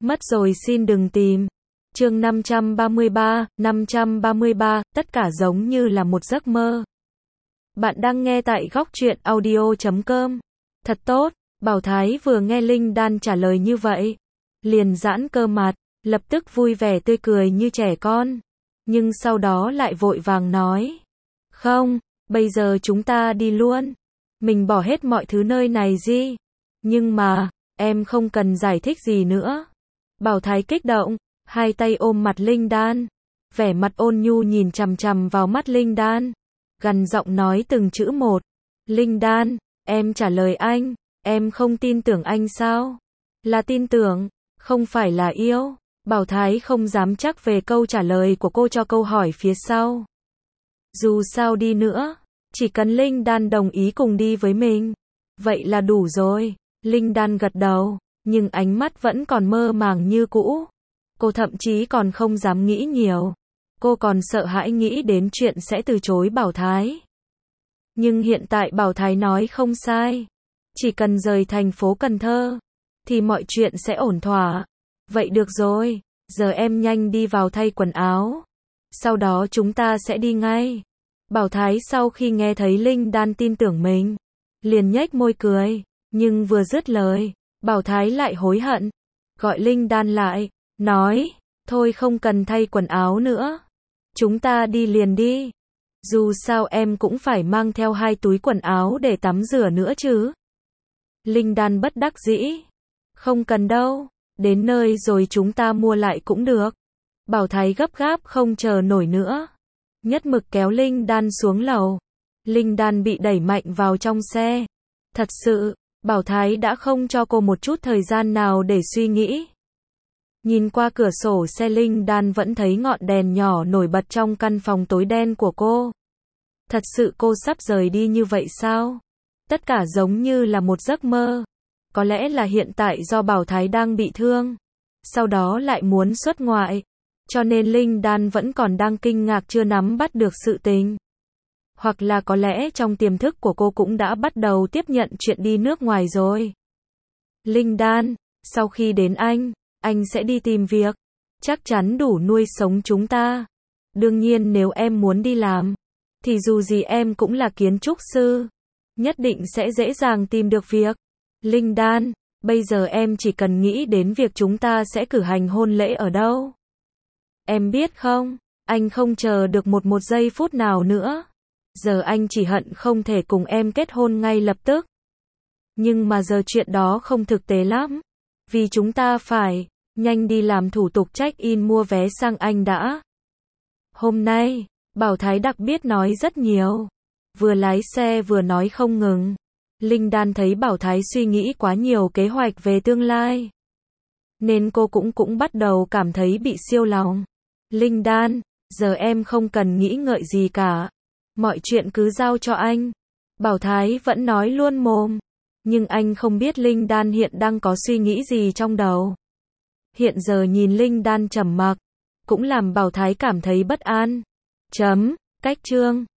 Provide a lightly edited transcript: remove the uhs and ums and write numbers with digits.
Mất rồi xin đừng tìm. Chương 533, tất cả giống như là một giấc mơ. Bạn đang nghe tại góc truyện audio.com. Thật tốt, Bảo Thái vừa nghe Linh Đan trả lời như vậy, liền giãn cơ mặt, lập tức vui vẻ tươi cười như trẻ con. Nhưng sau đó lại vội vàng nói, không, bây giờ chúng ta đi luôn. Mình bỏ hết mọi thứ nơi này gì. Nhưng mà, em không cần giải thích gì nữa. Bảo Thái kích động, hai tay ôm mặt Linh Đan, vẻ mặt ôn nhu nhìn chằm chằm vào mắt Linh Đan, gằn giọng nói từng chữ một. Linh Đan, em trả lời anh, em không tin tưởng anh sao? Là tin tưởng, không phải là yêu. Bảo Thái không dám chắc về câu trả lời của cô cho câu hỏi phía sau. Dù sao đi nữa, chỉ cần Linh Đan đồng ý cùng đi với mình, vậy là đủ rồi. Linh Đan gật đầu, nhưng ánh mắt vẫn còn mơ màng như cũ. Cô thậm chí còn không dám nghĩ nhiều. Cô còn sợ hãi nghĩ đến chuyện sẽ từ chối Bảo Thái. Nhưng hiện tại Bảo Thái nói không sai. Chỉ cần rời thành phố Cần Thơ, thì mọi chuyện sẽ ổn thỏa. Vậy được rồi, giờ em nhanh đi vào thay quần áo. Sau đó chúng ta sẽ đi ngay. Bảo Thái sau khi nghe thấy Linh Đan tin tưởng mình, liền nhếch môi cười. Nhưng vừa dứt lời, Bảo Thái lại hối hận. Gọi Linh Đan lại, nói, thôi không cần thay quần áo nữa. Chúng ta đi liền đi. Dù sao em cũng phải mang theo 2 túi quần áo để tắm rửa nữa chứ. Linh Đan bất đắc dĩ. Không cần đâu, đến nơi rồi chúng ta mua lại cũng được. Bảo Thái gấp gáp không chờ nổi nữa, nhất mực kéo Linh Đan xuống lầu. Linh Đan bị đẩy mạnh vào trong xe. Thật sự, Bảo Thái đã không cho cô một chút thời gian nào để suy nghĩ. Nhìn qua cửa sổ xe, Linh Đan vẫn thấy ngọn đèn nhỏ nổi bật trong căn phòng tối đen của cô. Thật sự cô sắp rời đi như vậy sao? Tất cả giống như là một giấc mơ. Có lẽ là hiện tại do Bảo Thái đang bị thương, sau đó lại muốn xuất ngoại, cho nên Linh Đan vẫn còn đang kinh ngạc chưa nắm bắt được sự tình. Hoặc là có lẽ trong tiềm thức của cô cũng đã bắt đầu tiếp nhận chuyện đi nước ngoài rồi. Linh Đan, sau khi đến anh sẽ đi tìm việc, chắc chắn đủ nuôi sống chúng ta. Đương nhiên nếu em muốn đi làm, thì dù gì em cũng là kiến trúc sư, nhất định sẽ dễ dàng tìm được việc. Linh Đan, bây giờ em chỉ cần nghĩ đến việc chúng ta sẽ cử hành hôn lễ ở đâu. Em biết không, anh không chờ được một giây phút nào nữa. Giờ anh chỉ hận không thể cùng em kết hôn ngay lập tức. Nhưng mà giờ chuyện đó không thực tế lắm, vì chúng ta phải nhanh đi làm thủ tục check-in mua vé sang Anh đã. Hôm nay, Bảo Thái đặc biệt nói rất nhiều, vừa lái xe vừa nói không ngừng. Linh Đan thấy Bảo Thái suy nghĩ quá nhiều kế hoạch về tương lai, nên cô cũng bắt đầu cảm thấy bị siêu lòng. Linh Đan, giờ em không cần nghĩ ngợi gì cả, mọi chuyện cứ giao cho anh. Bảo Thái vẫn nói luôn mồm, nhưng anh không biết Linh Đan hiện đang có suy nghĩ gì trong đầu. Hiện giờ nhìn Linh Đan trầm mặc, cũng làm Bảo Thái cảm thấy bất an. Cách chương